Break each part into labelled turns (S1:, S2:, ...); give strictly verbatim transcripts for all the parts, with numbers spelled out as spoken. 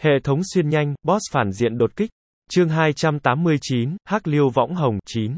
S1: Hệ thống xuyên nhanh, boss phản diện đột kích. Chương hai trăm tám mươi chín, Hắc Liêu Võng Hồng, chín.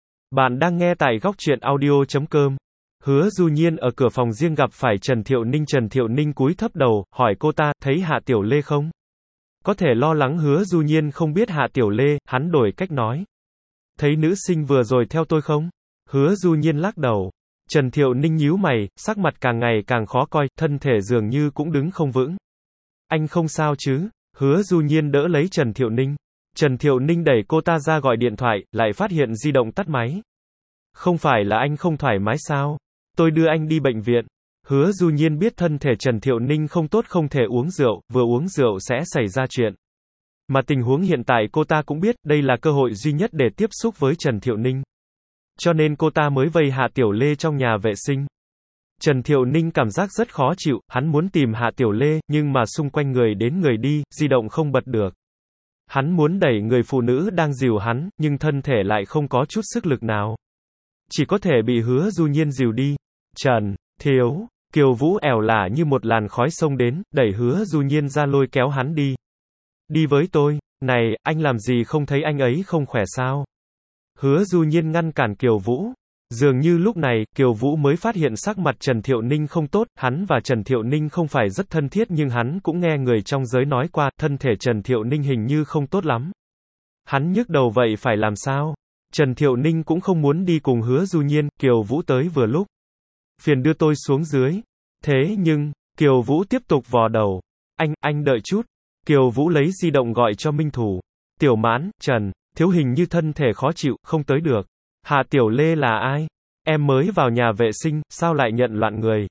S1: Bạn đang nghe tại góc truyện audio chấm com. Hứa Du Nhiên ở cửa phòng riêng gặp phải Trần Thiệu Ninh. Trần Thiệu Ninh cúi thấp đầu, hỏi cô ta, thấy Hạ Tiểu Lê không? Có thể lo lắng Hứa Du Nhiên không biết Hạ Tiểu Lê, hắn đổi cách nói. Thấy nữ sinh vừa rồi theo tôi không? Hứa Du Nhiên lắc đầu. Trần Thiệu Ninh nhíu mày, sắc mặt càng ngày càng khó coi, thân thể dường như cũng đứng không vững. Anh không sao chứ? Hứa Du Nhiên đỡ lấy Trần Thiệu Ninh. Trần Thiệu Ninh đẩy cô ta ra gọi điện thoại, lại phát hiện di động tắt máy. Không phải là anh không thoải mái sao? Tôi đưa anh đi bệnh viện. Hứa Du Nhiên biết thân thể Trần Thiệu Ninh không tốt, không thể uống rượu, vừa uống rượu sẽ xảy ra chuyện. Mà tình huống hiện tại cô ta cũng biết, đây là cơ hội duy nhất để tiếp xúc với Trần Thiệu Ninh. Cho nên cô ta mới vây Hạ Tiểu Lê trong nhà vệ sinh. Trần Thiệu Ninh cảm giác rất khó chịu, hắn muốn tìm Hạ Tiểu Lê, nhưng mà xung quanh người đến người đi, di động không bật được. Hắn muốn đẩy người phụ nữ đang dìu hắn, nhưng thân thể lại không có chút sức lực nào. Chỉ có thể bị Hứa Du Nhiên dìu đi. Trần, Thiếu, Kiều Vũ ẻo lả như một làn khói xông đến, đẩy Hứa Du Nhiên ra lôi kéo hắn đi. Đi với tôi. Này, anh làm gì không thấy anh ấy không khỏe sao? Hứa Du Nhiên ngăn cản Kiều Vũ. Dường như lúc này, Kiều Vũ mới phát hiện sắc mặt Trần Thiệu Ninh không tốt, hắn và Trần Thiệu Ninh không phải rất thân thiết nhưng hắn cũng nghe người trong giới nói qua, thân thể Trần Thiệu Ninh hình như không tốt lắm. Hắn nhức đầu vậy phải làm sao? Trần Thiệu Ninh cũng không muốn đi cùng Hứa Du Nhiên, Kiều Vũ tới vừa lúc. Phiền đưa tôi xuống dưới. Thế nhưng, Kiều Vũ tiếp tục vò đầu. Anh, anh đợi chút. Kiều Vũ lấy di động gọi cho Minh Thủ. Tiểu Mãn, Trần, Thiếu hình như thân thể khó chịu, không tới được. Hạ Tiểu Lê là ai? Em mới vào nhà vệ sinh, sao lại nhận loạn người?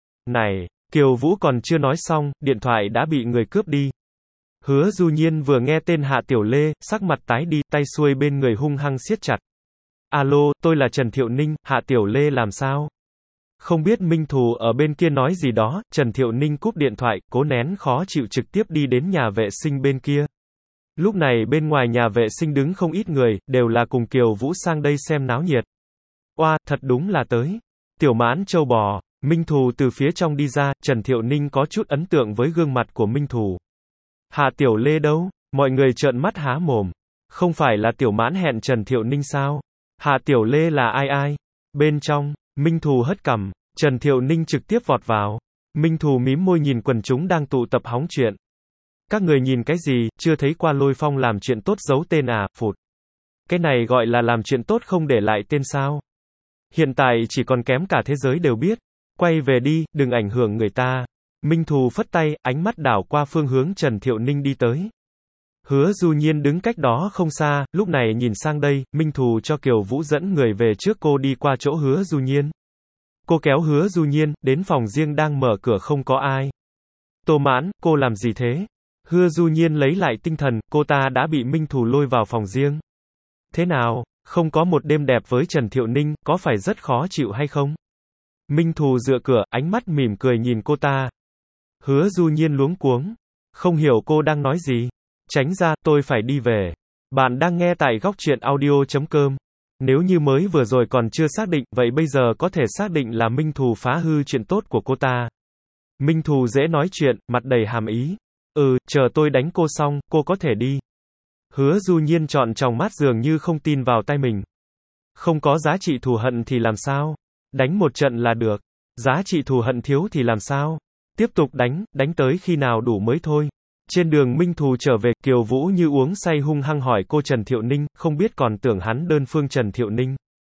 S1: Này, Kiều Vũ còn chưa nói xong, điện thoại đã bị người cướp đi. Hứa Du Nhiên vừa nghe tên Hạ Tiểu Lê, sắc mặt tái đi, tay xuôi bên người hung hăng siết chặt. Alo, tôi là Trần Thiệu Ninh, Hạ Tiểu Lê làm sao? Không biết Minh Thù ở bên kia nói gì đó, Trần Thiệu Ninh cúp điện thoại, cố nén khó chịu trực tiếp đi đến nhà vệ sinh bên kia. Lúc này bên ngoài nhà vệ sinh đứng không ít người, đều là cùng Kiều Vũ sang đây xem náo nhiệt. Oa, thật đúng là tới. Tiểu Mãn châu bò. Minh Thù từ phía trong đi ra, Trần Thiệu Ninh có chút ấn tượng với gương mặt của Minh Thù. Hạ Tiểu Lê đâu? Mọi người trợn mắt há mồm. Không phải là Tiểu Mãn hẹn Trần Thiệu Ninh sao? Hạ Tiểu Lê là ai ai? Bên trong, Minh Thù hất cằm, Trần Thiệu Ninh trực tiếp vọt vào. Minh Thù mím môi nhìn quần chúng đang tụ tập hóng chuyện. Các người nhìn cái gì, chưa thấy qua Lôi Phong làm chuyện tốt giấu tên à, phụt. Cái này gọi là làm chuyện tốt không để lại tên sao? Hiện tại chỉ còn kém cả thế giới đều biết. Quay về đi, đừng ảnh hưởng người ta. Minh Thù phất tay, ánh mắt đảo qua phương hướng Trần Thiệu Ninh đi tới. Hứa Du Nhiên đứng cách đó không xa, lúc này nhìn sang đây, Minh Thù cho Kiều Vũ dẫn người về trước, cô đi qua chỗ Hứa Du Nhiên. Cô kéo Hứa Du Nhiên, đến phòng riêng đang mở cửa không có ai. Tô Mãn, cô làm gì thế? Hứa Du Nhiên lấy lại tinh thần, cô ta đã bị Minh Thù lôi vào phòng riêng. Thế nào, không có một đêm đẹp với Trần Thiệu Ninh, có phải rất khó chịu hay không? Minh Thù dựa cửa, ánh mắt mỉm cười nhìn cô ta. Hứa Du Nhiên luống cuống. Không hiểu cô đang nói gì. Tránh ra, tôi phải đi về. Bạn đang nghe tại góc truyện audio chấm com. Nếu như mới vừa rồi còn chưa xác định, vậy bây giờ có thể xác định là Minh Thù phá hư chuyện tốt của cô ta. Minh Thù dễ nói chuyện, mặt đầy hàm ý. Ừ, chờ tôi đánh cô xong, cô có thể đi. Hứa Du Nhiên trọn tròng mắt dường như không tin vào tai mình. Không có giá trị thù hận thì làm sao? Đánh một trận là được. Giá trị thù hận thiếu thì làm sao? Tiếp tục đánh, đánh tới khi nào đủ mới thôi. Trên đường Minh Thù trở về, Kiều Vũ như uống say hung hăng hỏi cô Trần Thiệu Ninh, không biết còn tưởng hắn đơn phương Trần Thiệu Ninh.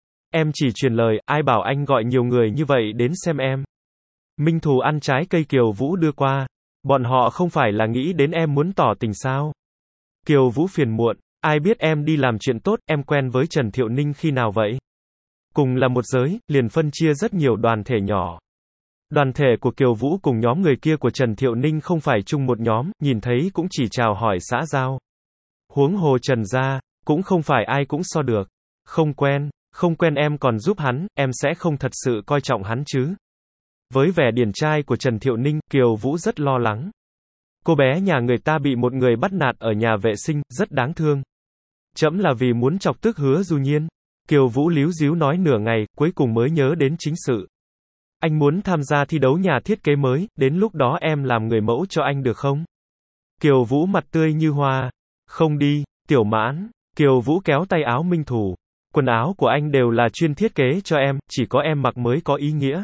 S1: Em chỉ truyền lời, ai bảo anh gọi nhiều người như vậy đến xem em. Minh Thù ăn trái cây Kiều Vũ đưa qua. Bọn họ không phải là nghĩ đến em muốn tỏ tình sao? Kiều Vũ phiền muộn, ai biết em đi làm chuyện tốt, em quen với Trần Thiệu Ninh khi nào vậy? Cùng là một giới, liền phân chia rất nhiều đoàn thể nhỏ. Đoàn thể của Kiều Vũ cùng nhóm người kia của Trần Thiệu Ninh không phải chung một nhóm, nhìn thấy cũng chỉ chào hỏi xã giao. Huống hồ Trần gia, cũng không phải ai cũng so được. Không quen, không quen em còn giúp hắn, em sẽ không thật sự coi trọng hắn chứ. Với vẻ điển trai của Trần Thiệu Ninh, Kiều Vũ rất lo lắng. Cô bé nhà người ta bị một người bắt nạt ở nhà vệ sinh, rất đáng thương. Trẫm là vì muốn chọc tức Hứa Du Nhiên. Kiều Vũ líu díu nói nửa ngày, cuối cùng mới nhớ đến chính sự. Anh muốn tham gia thi đấu nhà thiết kế mới, đến lúc đó em làm người mẫu cho anh được không? Kiều Vũ mặt tươi như hoa. Không đi, Tiểu Mãn. Kiều Vũ kéo tay áo Minh Thù. Quần áo của anh đều là chuyên thiết kế cho em, chỉ có em mặc mới có ý nghĩa.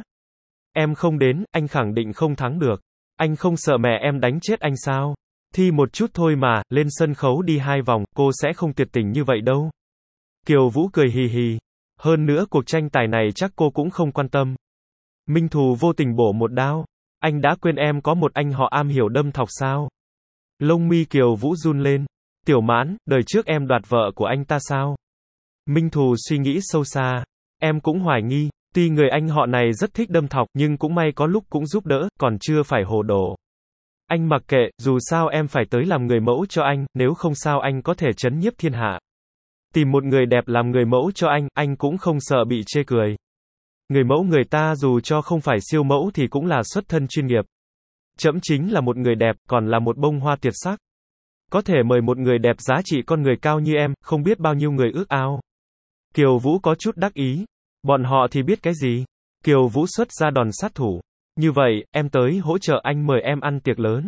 S1: Em không đến, anh khẳng định không thắng được. Anh không sợ mẹ em đánh chết anh sao? Thi một chút thôi mà, lên sân khấu đi hai vòng, cô sẽ không tuyệt tình như vậy đâu. Kiều Vũ cười hì hì. Hơn nữa cuộc tranh tài này chắc cô cũng không quan tâm. Minh Thù vô tình bổ một đao. Anh đã quên em có một anh họ am hiểu đâm thọc sao? Lông mi Kiều Vũ run lên. Tiểu Mãn, đời trước em đoạt vợ của anh ta sao? Minh Thù suy nghĩ sâu xa. Em cũng hoài nghi, tuy người anh họ này rất thích đâm thọc, nhưng cũng may có lúc cũng giúp đỡ, còn chưa phải hồ đồ. Anh mặc kệ, dù sao em phải tới làm người mẫu cho anh, nếu không sao anh có thể trấn nhiếp thiên hạ. Tìm một người đẹp làm người mẫu cho anh, anh cũng không sợ bị chê cười. Người mẫu người ta dù cho không phải siêu mẫu thì cũng là xuất thân chuyên nghiệp. Trẫm chính là một người đẹp, còn là một bông hoa tuyệt sắc. Có thể mời một người đẹp giá trị con người cao như em, không biết bao nhiêu người ước ao. Kiều Vũ có chút đắc ý. Bọn họ thì biết cái gì? Kiều Vũ xuất ra đòn sát thủ. Như vậy, em tới hỗ trợ anh mời em ăn tiệc lớn.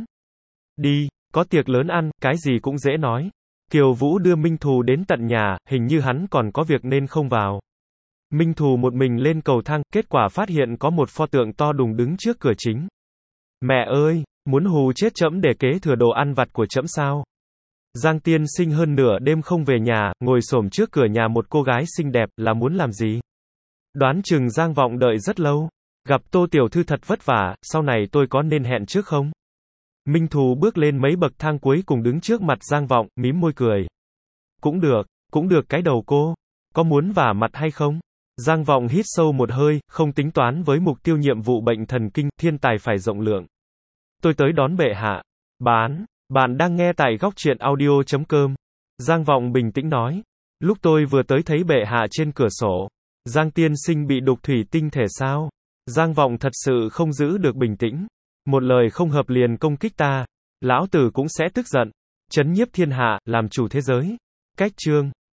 S1: Đi, có tiệc lớn ăn, cái gì cũng dễ nói. Kiều Vũ đưa Minh Thù đến tận nhà, hình như hắn còn có việc nên không vào. Minh Thù một mình lên cầu thang, kết quả phát hiện có một pho tượng to đùng đứng trước cửa chính. Mẹ ơi, muốn hù chết trẫm để kế thừa đồ ăn vặt của trẫm sao? Giang Tiên Sinh hơn nửa đêm không về nhà, ngồi xổm trước cửa nhà một cô gái xinh đẹp, là muốn làm gì? Đoán chừng Giang Vọng đợi rất lâu. Gặp Tô tiểu thư thật vất vả, sau này tôi có nên hẹn trước không? Minh Thù bước lên mấy bậc thang cuối cùng đứng trước mặt Giang Vọng, mím môi cười. Cũng được, cũng được cái đầu cô. Có muốn vả mặt hay không? Giang Vọng hít sâu một hơi, không tính toán với mục tiêu nhiệm vụ bệnh thần kinh, thiên tài phải rộng lượng. Tôi tới đón bệ hạ. Bán, bạn đang nghe tại góc truyện audio chấm com. Giang Vọng bình tĩnh nói. Lúc tôi vừa tới thấy bệ hạ trên cửa sổ. Giang Tiên Sinh bị đục thủy tinh thể sao? Giang Vọng thật sự không giữ được bình tĩnh. Một lời không hợp liền công kích ta. Lão tử cũng sẽ tức giận. Trấn nhiếp thiên hạ, làm chủ thế giới. Cách chương.